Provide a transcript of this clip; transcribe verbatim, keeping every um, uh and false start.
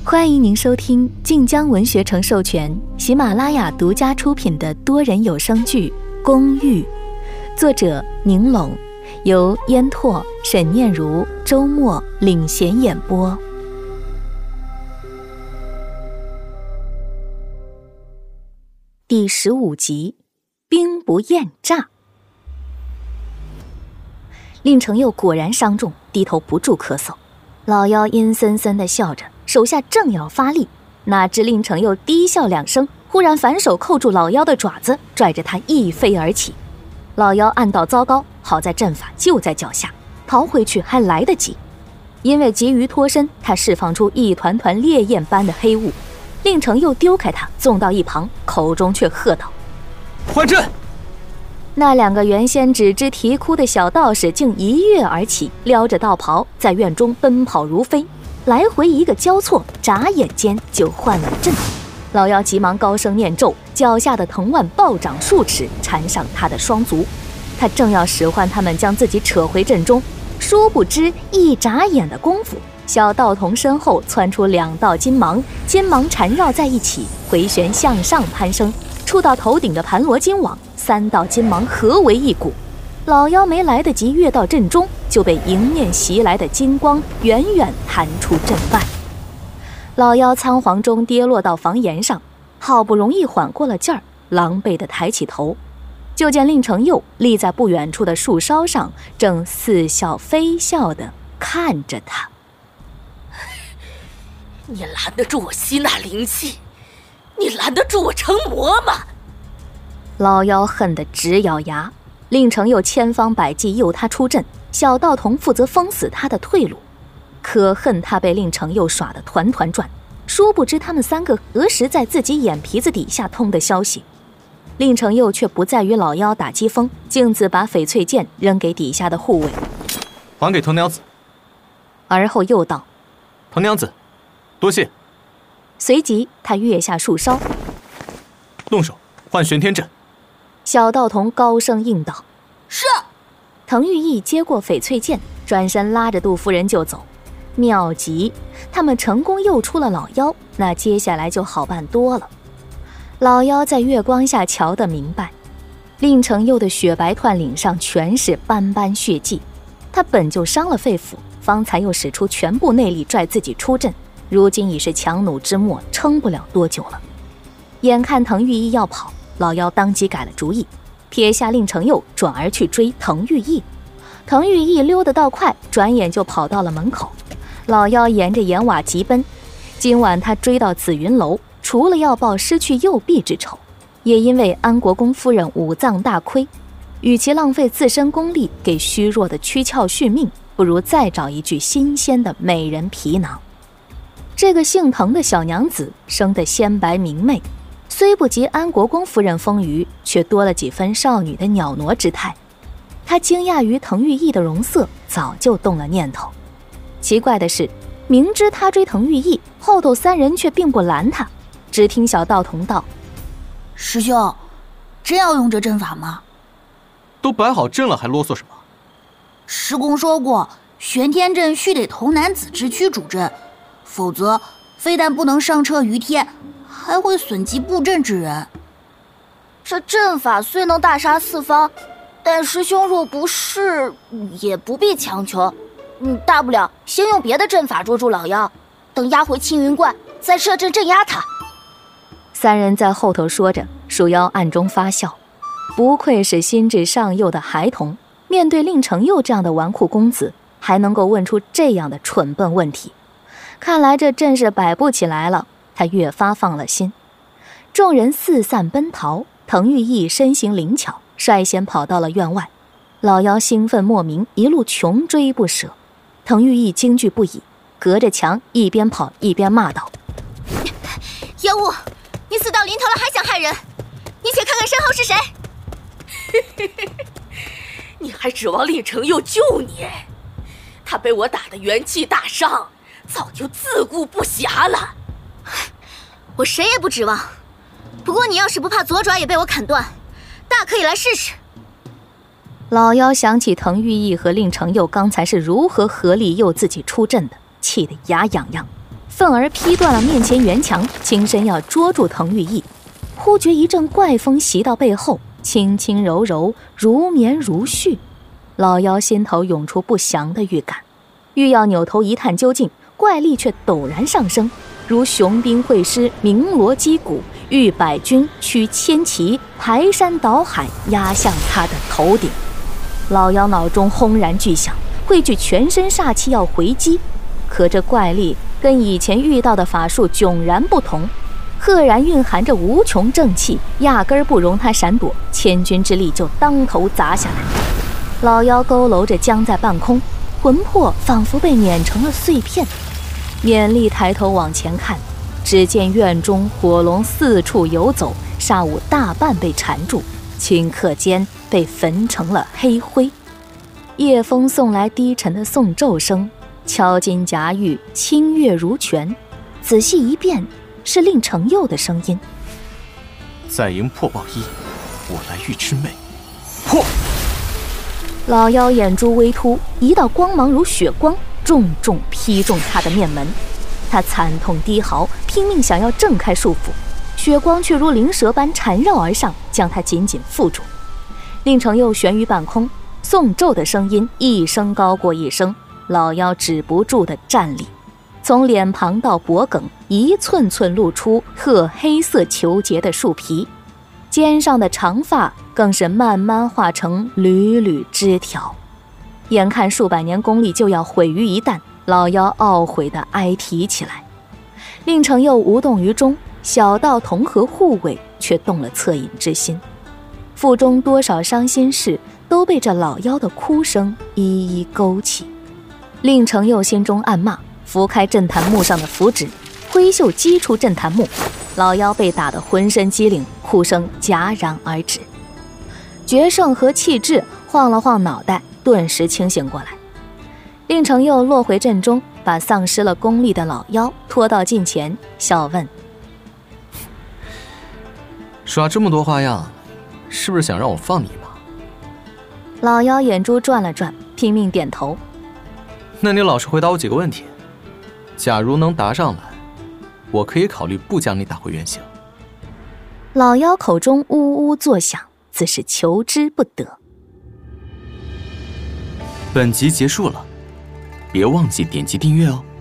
欢迎您收听晋江文学城授权、喜马拉雅独家出品的多人有声剧《公寓》，作者宁拢，由烟拓、沈念如、周末领衔演播。第十五集，兵不厌诈。令程佑果然伤重，低头不住咳嗽。老妖阴森森地笑着，手下正要发力，哪知令程佑低笑两声，忽然反手扣住老妖的爪子，拽着他一飞而起。老妖暗道糟糕，好在阵法就在脚下，逃回去还来得及。因为急于脱身，他释放出一团团烈焰般的黑雾，令程佑丢开他，纵到一旁，口中却喝道： 换阵！ 那两个原先只知啼哭的小道士竟一跃而起，撩着道袍在院中奔跑如飞，来回一个交错，眨眼间就换了阵。老妖急忙高声念咒，脚下的藤蔓暴涨数尺，缠上他的双足。他正要使唤他们将自己扯回阵中，殊不知一眨眼的功夫，小道童身后窜出两道金芒，金芒缠绕在一起，回旋向上攀升，触到头顶的盘罗金网，三道金芒合为一股。老妖没来得及跃到阵中，就被迎面袭来的金光远远弹出阵外。老妖仓皇中跌落到房檐上，好不容易缓过了劲儿，狼狈地抬起头，就见令程佑立在不远处的树梢上，正似笑非笑地看着他。 你拦得住我吸纳灵气？你拦得住我成魔吗？ 老妖恨得直咬牙，令程佑千方百计诱他出阵，小道童负责封死他的退路。可恨他被令程佑耍得团团转，殊不知他们三个何时在自己眼皮子底下通的消息。令程佑却不再与老妖打机锋，径自把翡翠剑扔给底下的护卫， 还给藤娘子。 而后又道： 藤娘子，多谢。 随即他跃下树梢， 动手换玄天阵。 小道童高声应道： 是。 滕玉义接过翡翠剑，转身拉着杜夫人就走。妙极，他们成功诱出了老妖，那接下来就好办多了。老妖在月光下瞧得明白，令程佑的雪白彖领上全是斑斑血迹，他本就伤了肺腑，方才又使出全部内力拽自己出阵，如今已是强弩之末，撑不了多久了。眼看滕玉义要跑，老妖当即改了主意，撇下令程佑，转而去追滕玉义。滕玉义溜得倒快，转眼就跑到了门口。老妖沿着檐瓦急奔，今晚他追到紫云楼，除了要报失去右臂之仇，也因为安国公夫人五脏大亏，与其浪费自身功力给虚弱的躯壳续命，不如再找一具新鲜的美人皮囊。这个姓滕的小娘子生得鲜白明媚，虽不及安国公夫人丰腴，却多了几分少女的袅娜之态。她惊讶于滕玉义的容色，早就动了念头。奇怪的是，明知他追滕玉义，后头三人却并不拦他。只听小道童道： 师兄，真要用这阵法吗？ 都摆好阵了，还啰嗦什么？ 师公说过，玄天阵须得童男子之躯主阵，否则非但不能上彻于天，还会损及布阵之人。 这阵法虽能大杀四方，但师兄若不是，也不必强求。嗯，大不了先用别的阵法捉住老妖，等押回青云观，再设阵镇压他。 三人在后头说着，鼠妖暗中发笑，不愧是心智尚幼的孩童，面对令程佑这样的纨绔公子，还能够问出这样的蠢笨问题。看来这阵势摆不起来了，他越发放了心。众人四散奔逃，滕玉义身形灵巧，率先跑到了院外。老妖兴奋莫名，一路穷追不舍。滕玉义惊惧不已，隔着墙一边跑一边骂道： 妖物，你死到临头了还想害人，你且看看身后是谁。 你还指望令程佑救你？他被我打得元气大伤，早就自顾不暇了。 我谁也不指望，不过你要是不怕左爪也被我砍断，大可以来试试。 老妖想起滕玉义和令程佑刚才是如何合力诱自己出阵的，气得牙痒痒。 愤而劈断了面前圆墙，轻身要捉住滕玉义。忽觉一阵怪风袭到背后，轻轻柔柔，如绵如絮。老妖心头涌出不祥的预感，欲要扭头一探究竟，怪力却陡然上升，如雄兵会师，鸣锣击鼓，御百军，驱千骑，排山倒海，压向他的头顶。老妖脑中轰然巨响，汇聚全身煞气要回击，可这怪力跟以前遇到的法术迥然不同，赫然蕴含着无穷正气，压根儿不容他闪躲，千钧之力就当头砸下来。老妖佝偻着僵在半空，魂魄仿佛被碾成了碎片。勉力抬头往前看，只见院中火龙四处游走，煞物大半被缠住，顷刻间被焚成了黑灰。夜风送来低沉的诵咒声，敲金夹玉，清越如泉。仔细一辨，是令程佑的声音。 再迎破豹一，我来玉之妹。破！ 老妖眼珠微凸，一道光芒如血光重重劈中他的面门。他惨痛低嚎，拼命想要挣开束缚，血光却如灵蛇般缠绕而上，将他紧紧缚住。令程佑悬于半空，诵咒的声音一声高过一声，老妖止不住的站立，从脸庞到脖颈，一寸寸露出褐黑色球结的树皮，肩上的长发更是慢慢化成缕缕枝条。眼看数百年功力就要毁于一旦，老妖懊悔地哀啼起来。令程佑无动于衷，小道同和护卫却动了恻隐之心。腹中多少伤心事都被这老妖的哭声一一勾起。令程佑心中暗骂，拂开镇坛木上的符纸，挥袖击出镇坛木。老妖被打得浑身激灵，哭声戛然而止。决胜和气质晃了晃脑袋，顿时清醒过来。令程佑落回阵中，把丧失了功力的老妖拖到近前，笑问： 耍这么多花样，是不是想让我放你一马？ 老妖眼珠转了转，拼命点头。 那你老实回答我几个问题，假如能答上来，我可以考虑不将你打回原形。 老妖口中呜呜作响，自是求之不得。 本集结束了，别忘记点击订阅哦。